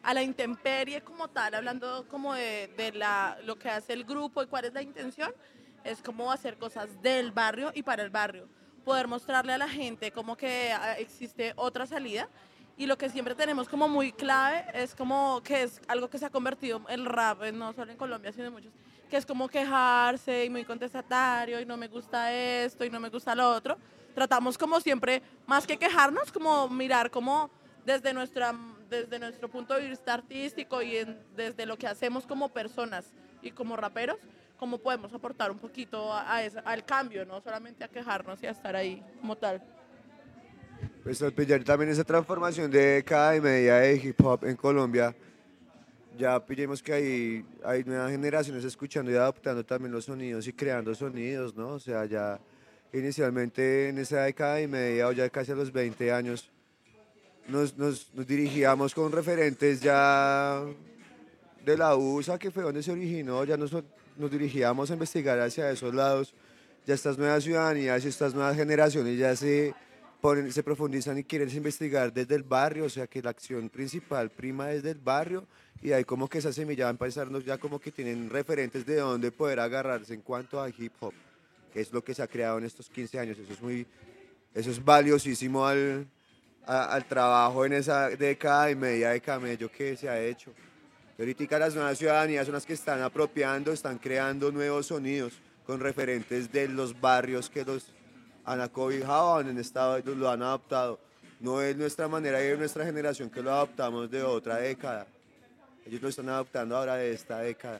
a la intemperie como tal, hablando como de lo que hace el grupo y cuál es la intención, es como hacer cosas del barrio y para el barrio. Poder mostrarle a la gente como que existe otra salida y lo que siempre tenemos como muy clave es como que es algo que se ha convertido el rap, no solo en Colombia, sino en muchos, que es como quejarse y muy contestatario y no me gusta esto y no me gusta lo otro. Tratamos como siempre, más que quejarnos, como mirar como desde, desde nuestro punto de vista artístico y desde lo que hacemos como personas y como raperos, cómo podemos aportar un poquito al cambio, no solamente a quejarnos y a estar ahí como tal. Pues al pillar también esa transformación de década y media de hip hop en Colombia, ya pillemos que hay nuevas generaciones escuchando y adaptando también los sonidos y creando sonidos, ¿no? O sea, ya inicialmente en esa década y media o ya casi a los 20 años nos dirigíamos con referentes ya de la USA, que fue donde se originó, ya nos dirigíamos a investigar hacia esos lados. Ya estas nuevas ciudadanías y estas nuevas generaciones ya se profundizan y quieren investigar desde el barrio, o sea que la acción principal prima desde el barrio y hay como que esa semilla va a empezarnos ya como que tienen referentes de dónde poder agarrarse en cuanto a hip hop, que es lo que se ha creado en estos 15 años. Eso es valiosísimo al trabajo en esa década y media de camello que se ha hecho. Y ahorita las nuevas ciudadanías son las que están apropiando, están creando nuevos sonidos con referentes de los barrios que los han acobijado, han estado, lo han adoptado. No es nuestra manera y es nuestra generación que lo adoptamos de otra década. Ellos lo están adoptando ahora de esta década.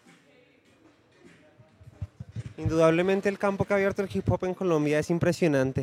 Indudablemente el campo que ha abierto el hip hop en Colombia es impresionante.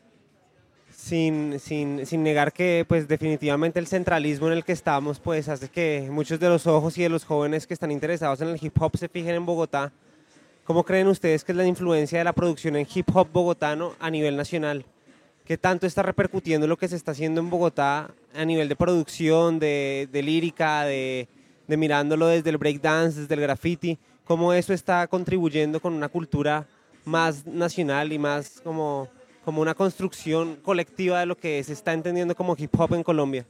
Sin negar que pues definitivamente el centralismo en el que estamos pues hace que muchos de los ojos y de los jóvenes que están interesados en el hip hop se fijen en Bogotá. ¿Cómo creen ustedes que es la influencia de la producción en hip hop bogotano a nivel nacional? ¿Qué tanto está repercutiendo lo que se está haciendo en Bogotá a nivel de producción, de lírica, de mirándolo desde el breakdance, desde el graffiti? ¿Cómo eso está contribuyendo con una cultura más nacional y más como una construcción colectiva de lo que se está entendiendo como hip hop en Colombia?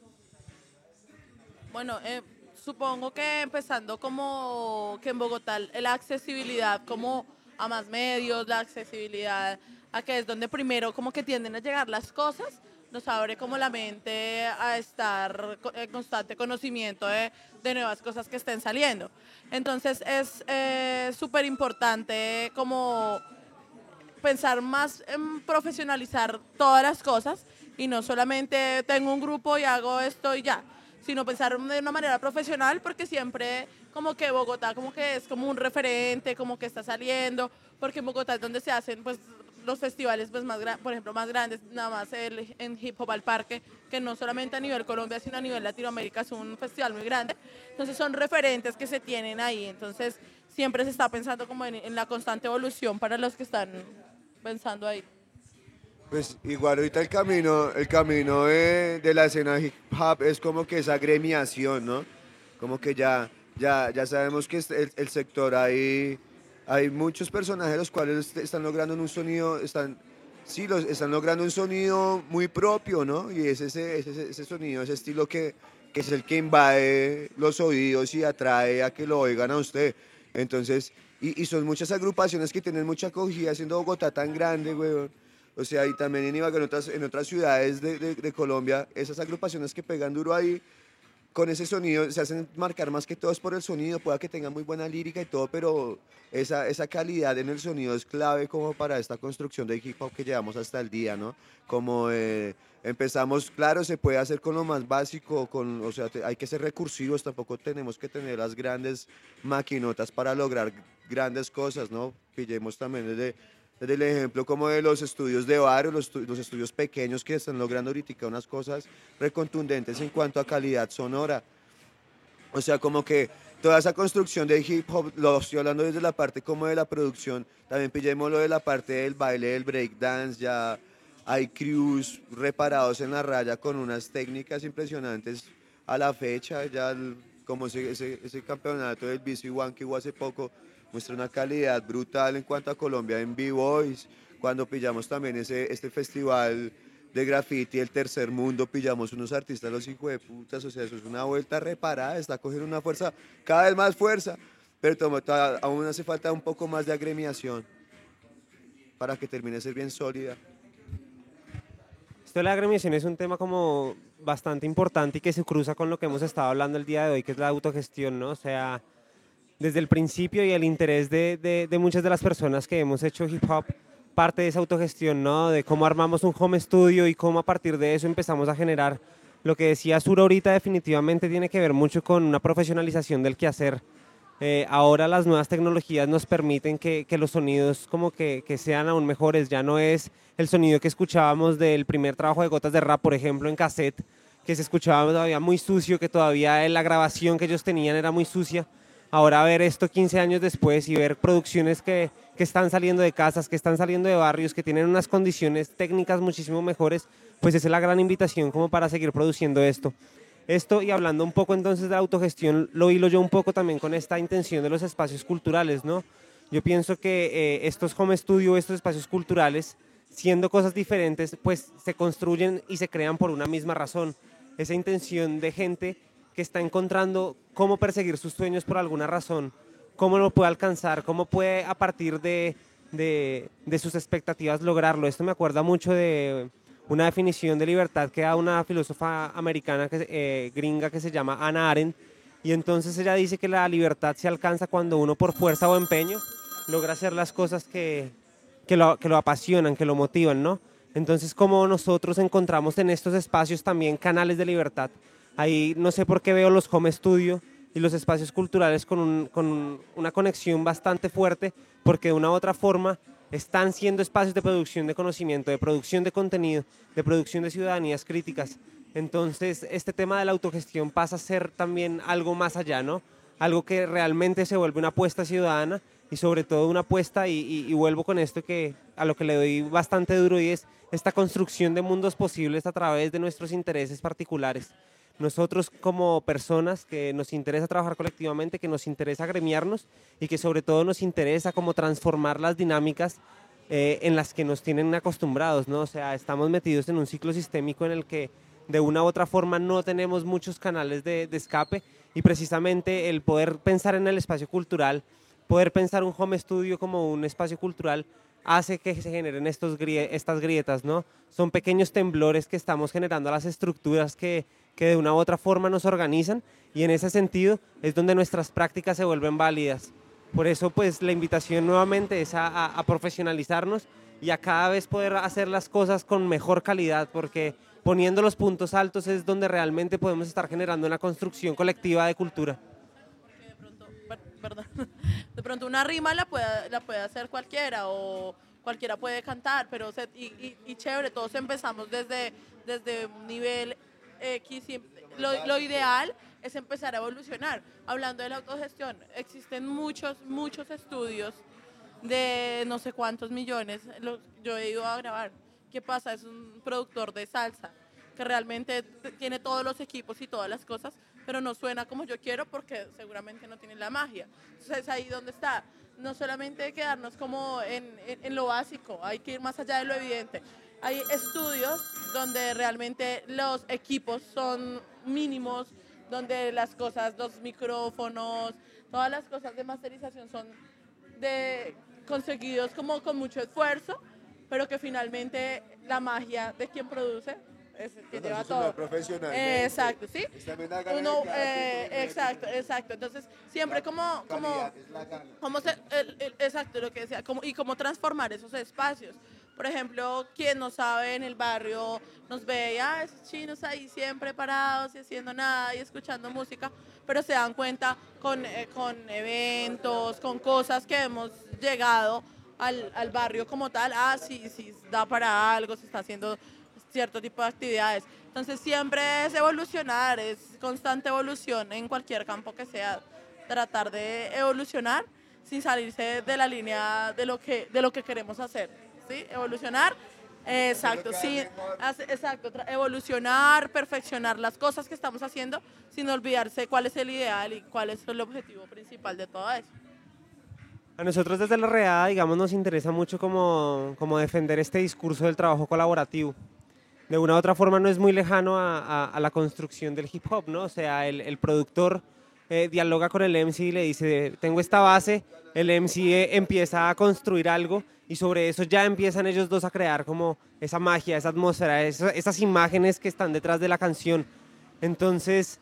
Bueno, supongo que empezando como que en Bogotá la accesibilidad como a más medios, la accesibilidad a que es donde primero como que tienden a llegar las cosas, nos abre como la mente a estar en constante conocimiento de nuevas cosas que estén saliendo. Entonces es súper importante como pensar más en profesionalizar todas las cosas y no solamente tengo un grupo y hago esto y ya, sino pensar de una manera profesional porque siempre como que Bogotá como que es como un referente, como que está saliendo, porque en Bogotá es donde se hacen pues los festivales pues por ejemplo más grandes, nada más en Hip Hop al Parque, que no solamente a nivel Colombia, sino a nivel Latinoamérica es un festival muy grande. Entonces son referentes que se tienen ahí. Entonces siempre se está pensando como en la constante evolución para los que están pensando ahí. Pues igual ahorita el camino de la escena hip hop es como que esa agremiación, ¿no? Como que ya sabemos que el sector hay muchos personajes los cuales están logrando un sonido, sí, están logrando un sonido muy propio, ¿no? Y es ese sonido, ese estilo que es el que invade los oídos y atrae a que lo oigan a usted. Entonces, y son muchas agrupaciones que tienen mucha acogida, siendo Bogotá tan grande, güey. O sea, y también en Ibagué, en otras ciudades de Colombia, esas agrupaciones que pegan duro ahí, con ese sonido, se hacen marcar más que todo es por el sonido, pueda que tengan muy buena lírica y todo, pero esa calidad en el sonido es clave como para esta construcción de hip hop que llevamos hasta el día, ¿no? Como empezamos, claro, se puede hacer con lo más básico, o sea, hay que ser recursivos, tampoco tenemos que tener las grandes maquinotas para lograr grandes cosas, ¿no? Pillemos también desde el ejemplo como de los estudios de barrio, los estudios pequeños que están logrando ahorita unas cosas recontundentes en cuanto a calidad sonora. O sea, como que toda esa construcción de hip hop, lo estoy hablando desde la parte como de la producción, también pillemos lo de la parte del baile, del breakdance, ya hay crews reparados en la raya con unas técnicas impresionantes a la fecha, ya como ese campeonato del BC One que hubo hace poco muestra una calidad brutal en cuanto a Colombia en B-Boys, cuando pillamos también este festival de graffiti del tercer mundo, pillamos unos artistas, los hijos de putas, o sea, eso es una vuelta reparada, está cogiendo una fuerza, cada vez más fuerza, pero aún hace falta un poco más de agremiación para que termine de ser bien sólida. Esto de la agremiación es un tema como bastante importante y que se cruza con lo que hemos estado hablando el día de hoy, que es la autogestión, ¿no? O sea, desde el principio y el interés de muchas de las personas que hemos hecho hip hop, parte de esa autogestión, ¿no? De cómo armamos un home studio y cómo a partir de eso empezamos a generar. Lo que decía Sur ahorita definitivamente tiene que ver mucho con una profesionalización del quehacer. Ahora las nuevas tecnologías nos permiten que los sonidos como que sean aún mejores. Ya no es el sonido que escuchábamos del primer trabajo de Gotas de Rap, por ejemplo, en cassette, que se escuchaba todavía muy sucio, que todavía la grabación que ellos tenían era muy sucia. Ahora ver esto 15 años después y ver producciones que están saliendo de casas, que están saliendo de barrios, que tienen unas condiciones técnicas muchísimo mejores, pues esa es la gran invitación como para seguir produciendo esto. Esto, y hablando un poco entonces de la autogestión, lo hilo yo un poco también con esta intención de los espacios culturales, ¿no? Yo pienso que estos home studio, estos espacios culturales, siendo cosas diferentes, pues se construyen y se crean por una misma razón. Esa intención de gente que está encontrando cómo perseguir sus sueños por alguna razón, cómo lo puede alcanzar, cómo puede a partir de sus expectativas lograrlo. Esto me acuerda mucho de una definición de libertad que da una filósofa americana gringa que se llama Hannah Arendt, y entonces ella dice que la libertad se alcanza cuando uno por fuerza o empeño logra hacer las cosas que lo apasionan, que lo motivan, ¿no? Entonces, como nosotros encontramos en estos espacios también canales de libertad. Ahí no sé por qué veo los home studio y los espacios culturales con una conexión bastante fuerte, porque de una u otra forma están siendo espacios de producción de conocimiento, de producción de contenido, de producción de ciudadanías críticas. Entonces, este tema de la autogestión pasa a ser también algo más allá, ¿no? Algo que realmente se vuelve una apuesta ciudadana y sobre todo una apuesta, y vuelvo con esto a lo que le doy bastante duro, y es esta construcción de mundos posibles a través de nuestros intereses particulares. Nosotros como personas que nos interesa trabajar colectivamente, que nos interesa agremiarnos y que sobre todo nos interesa como transformar las dinámicas en las que nos tienen acostumbrados, ¿no? O sea, estamos metidos en un ciclo sistémico en el que de una u otra forma no tenemos muchos canales de escape, y precisamente el poder pensar en el espacio cultural, poder pensar un home studio como un espacio cultural, hace que se generen estas grietas, ¿no? Son pequeños temblores que estamos generando a las estructuras que de una u otra forma nos organizan, y en ese sentido es donde nuestras prácticas se vuelven válidas. Por eso, pues, la invitación nuevamente es a profesionalizarnos y a cada vez poder hacer las cosas con mejor calidad, porque poniendo los puntos altos es donde realmente podemos estar generando una construcción colectiva de cultura. Porque de pronto, perdón, de pronto una rima la puede hacer cualquiera, o cualquiera puede cantar, pero y chévere, todos empezamos desde un nivel X. Lo ideal es empezar a evolucionar. Hablando de la autogestión, existen muchos estudios de no sé cuántos millones. Yo he ido a grabar. ¿Qué pasa? Es un productor de salsa que realmente tiene todos los equipos y todas las cosas, pero no suena como yo quiero porque seguramente no tiene la magia. Entonces es ahí donde está. No solamente quedarnos como en lo básico, hay que ir más allá de lo evidente. Hay estudios donde realmente los equipos son mínimos, donde las cosas, los micrófonos, todas las cosas de masterización son conseguidos como con mucho esfuerzo, pero que finalmente la magia de quien produce es el que lleva todo. Profesional. Exacto, ¿sí? Exacto. Entonces, siempre exacto, lo que decía, y cómo transformar esos espacios. Por ejemplo, quien no sabe en el barrio nos ve, esos chinos ahí siempre parados y haciendo nada y escuchando música, pero se dan cuenta con eventos, con cosas que hemos llegado al barrio como tal. Sí, da para algo, se está haciendo cierto tipo de actividades. Entonces siempre es evolucionar, es constante evolución en cualquier campo que sea, tratar de evolucionar sin salirse de la línea de lo que queremos hacer, ¿sí? Evolucionar, exacto, sí, evolucionar, perfeccionar las cosas que estamos haciendo sin olvidarse cuál es el ideal y cuál es el objetivo principal de todo eso. A nosotros desde la Reada, digamos, nos interesa mucho como defender este discurso del trabajo colaborativo. de una u otra forma no es muy lejano a la construcción del hip hop, ¿no? O sea, el productor dialoga con el MC y le dice, tengo esta base, el MC empieza a construir algo y sobre eso ya empiezan ellos dos a crear como esa magia, esa atmósfera, esas imágenes que están detrás de la canción. Entonces,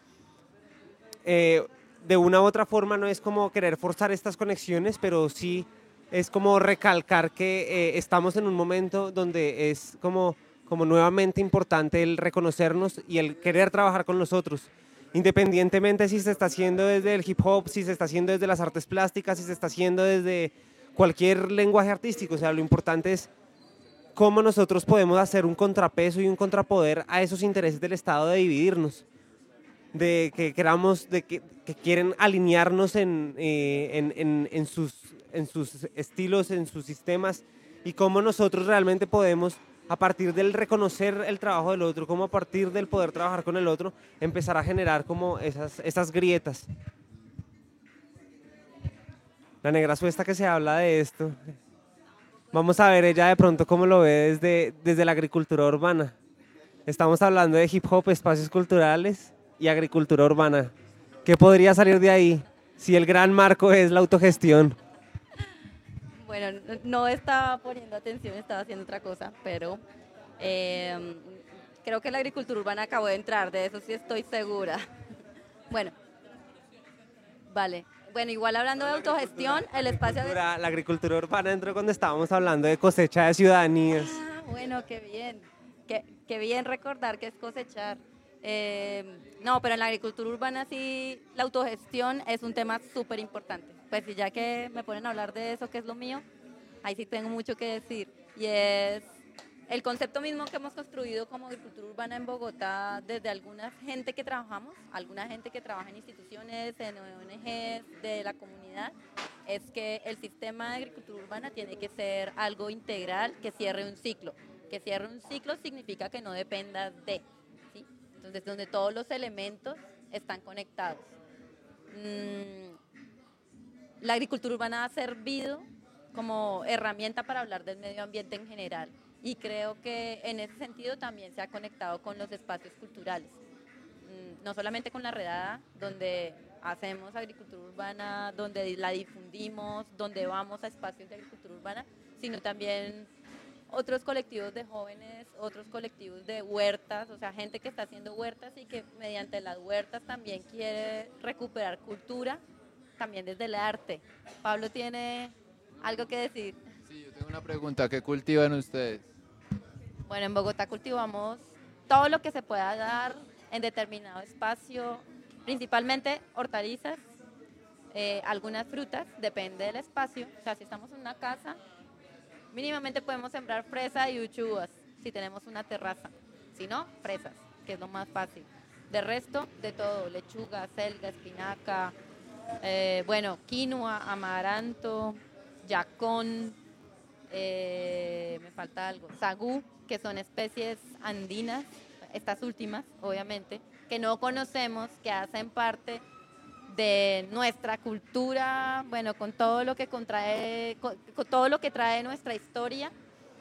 de una u otra forma no es como querer forzar estas conexiones, pero sí es como recalcar que estamos en un momento donde es como nuevamente importante el reconocernos y el querer trabajar con los otros, independientemente si se está haciendo desde el hip hop, si se está haciendo desde las artes plásticas, si se está haciendo desde cualquier lenguaje artístico. O sea, lo importante es cómo nosotros podemos hacer un contrapeso y un contrapoder a esos intereses del Estado de dividirnos, de que queramos, que quieren alinearnos en sus estilos, en sus sistemas, y cómo nosotros realmente podemos, a partir del reconocer el trabajo del otro, como a partir del poder trabajar con el otro, empezar a generar como esas grietas. La negra suesta que se habla de esto. Vamos a ver ella de pronto cómo lo ve desde la agricultura urbana. Estamos hablando de hip hop, espacios culturales y agricultura urbana. ¿Qué podría salir de ahí si el gran marco es la autogestión? Bueno, no estaba poniendo atención, estaba haciendo otra cosa, pero creo que la agricultura urbana acabó de entrar, de eso sí estoy segura. Bueno, vale. Bueno, igual hablando de autogestión, el espacio de... La agricultura urbana entró cuando estábamos hablando de cosecha de ciudadanías. Ah, bueno, qué bien. Qué bien recordar que es cosechar. No, pero en la agricultura urbana sí, la autogestión es un tema súper importante. Pues y ya que me ponen a hablar de eso, que es lo mío, ahí sí tengo mucho que decir. Y es el concepto mismo que hemos construido como agricultura urbana en Bogotá desde alguna gente que trabaja en instituciones, en ONGs de la comunidad, es que el sistema de agricultura urbana tiene que ser algo integral que cierre un ciclo. Que cierre un ciclo significa que no dependa de, ¿sí? Entonces, donde todos los elementos están conectados. La agricultura urbana ha servido como herramienta para hablar del medio ambiente en general y creo que en ese sentido también se ha conectado con los espacios culturales, no solamente con la redada, donde hacemos agricultura urbana, donde la difundimos, donde vamos a espacios de agricultura urbana, sino también otros colectivos de jóvenes, otros colectivos de huertas, o sea, gente que está haciendo huertas y que mediante las huertas también quiere recuperar cultura, también desde el arte. Pablo tiene algo que decir. Sí, yo tengo una pregunta, ¿qué cultivan ustedes? Bueno, en Bogotá cultivamos todo lo que se pueda dar en determinado espacio, principalmente hortalizas, algunas frutas, depende del espacio. O sea, si estamos en una casa, mínimamente podemos sembrar fresa y uchuvas, si tenemos una terraza. Si no, fresas, que es lo más fácil. De resto, de todo, lechuga, selga, espinaca, bueno, quinoa, amaranto, yacón, me falta algo, sagú, que son especies andinas, estas últimas, obviamente, que no conocemos, que hacen parte de nuestra cultura, bueno, con todo lo que contrae, con todo lo que trae nuestra historia.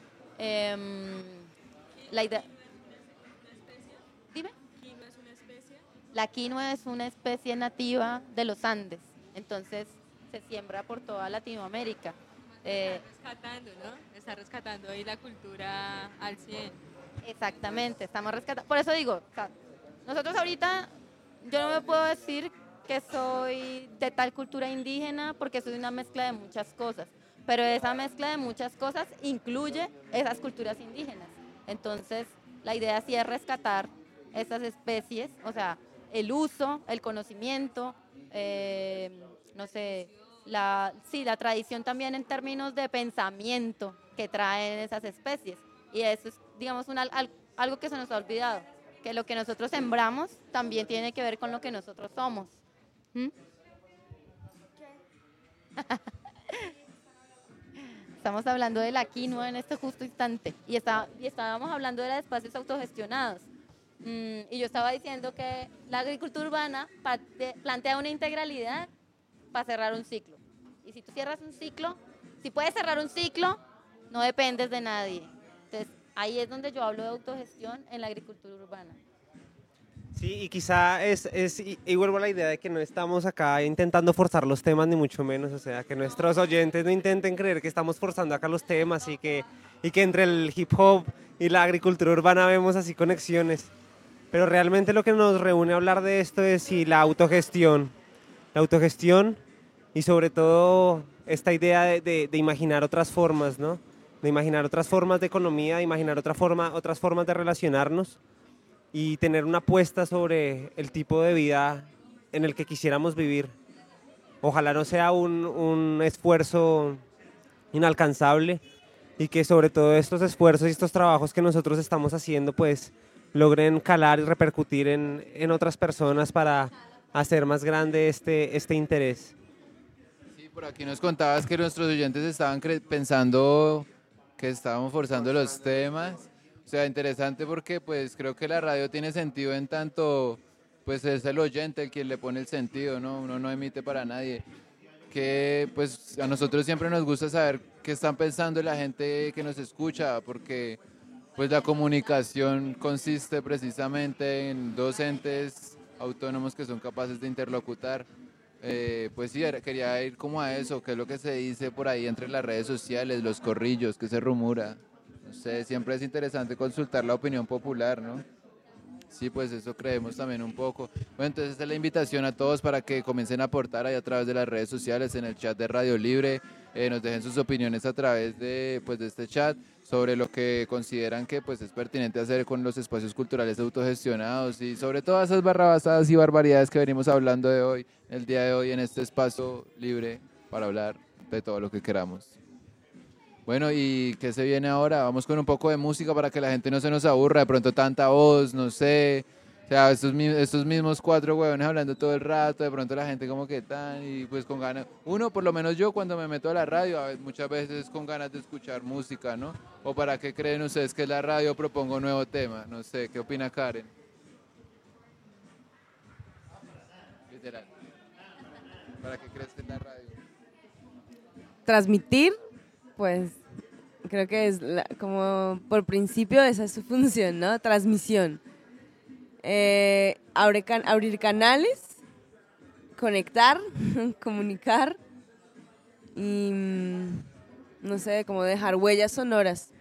La idea... Dime. ¿Quinoa es una especie? La quinoa es una especie nativa de los Andes, entonces se siembra por toda Latinoamérica. Rescatando, ¿no? Está rescatando ahí la cultura al 100. Exactamente, estamos rescatando. Por eso digo, o sea, nosotros ahorita, yo no me puedo decir que soy de tal cultura indígena porque soy una mezcla de muchas cosas, pero esa mezcla de muchas cosas incluye esas culturas indígenas. Entonces, la idea sí es rescatar esas especies, o sea, el uso, el conocimiento, no sé, la tradición también en términos de pensamiento que traen esas especies. Y eso es, digamos, algo que se nos ha olvidado, que lo que nosotros sembramos también tiene que ver con lo que nosotros somos. Estamos hablando de la quinoa en este justo instante y estábamos hablando de los espacios autogestionados. Y yo estaba diciendo que la agricultura urbana plantea una integralidad para cerrar un ciclo. Y si tú cierras un ciclo, si puedes cerrar un ciclo, no dependes de nadie. Entonces, Ahí es donde yo hablo de autogestión en la agricultura urbana. Sí, y quizá y vuelvo a la idea de que no estamos acá intentando forzar los temas, ni mucho menos, o sea, que nuestros oyentes no intenten creer que estamos forzando acá los temas y que entre el hip hop y la agricultura urbana vemos así conexiones. Pero realmente lo que nos reúne a hablar de esto es sí, la autogestión y sobre todo esta idea de imaginar otras formas, ¿no? De imaginar otras formas de economía, de imaginar otras formas de relacionarnos y tener una apuesta sobre el tipo de vida en el que quisiéramos vivir. Ojalá no sea un esfuerzo inalcanzable y que sobre todo estos esfuerzos y estos trabajos que nosotros estamos haciendo pues logren calar y repercutir en otras personas para hacer más grande este interés. Sí, por aquí nos contabas que nuestros oyentes estaban pensando que estábamos forzando los temas. O sea, interesante porque pues creo que la radio tiene sentido en tanto pues es el oyente el quien le pone el sentido, ¿no? Uno no emite para nadie. Que pues a nosotros siempre nos gusta saber qué están pensando la gente que nos escucha, porque pues la comunicación consiste precisamente en dos entes autónomos que son capaces de interlocutar. Pues sí, quería ir como a eso, qué es lo que se dice por ahí entre las redes sociales, los corrillos, qué se rumora. No sé, siempre es interesante consultar la opinión popular, ¿no? Sí, pues eso creemos también un poco. Bueno, entonces esta es la invitación a todos para que comiencen a aportar ahí a través de las redes sociales, en el chat de Radio Libre, nos dejen sus opiniones a través de, pues, de este chat sobre lo que consideran que pues, es pertinente hacer con los espacios culturales autogestionados y sobre todas esas barrabasadas y barbaridades que venimos hablando de hoy, el día de hoy en este espacio libre para hablar de todo lo que queramos. Bueno, ¿y qué se viene ahora? Vamos con un poco de música para que la gente no se nos aburra, de pronto tanta voz, no sé. O sea, estos mismos cuatro huevones hablando todo el rato, de pronto la gente como que tan, y pues con ganas. Uno, por lo menos yo cuando me meto a la radio, muchas veces con ganas de escuchar música, ¿no? ¿O para qué creen ustedes que es la radio? Propongo un nuevo tema, no sé, ¿qué opina Karen? Literal. ¿Para qué crees que es la radio? Transmitir, pues creo que es como por principio esa es su función, ¿no? Transmisión. Abrir canales, conectar, comunicar y no sé, como dejar huellas sonoras.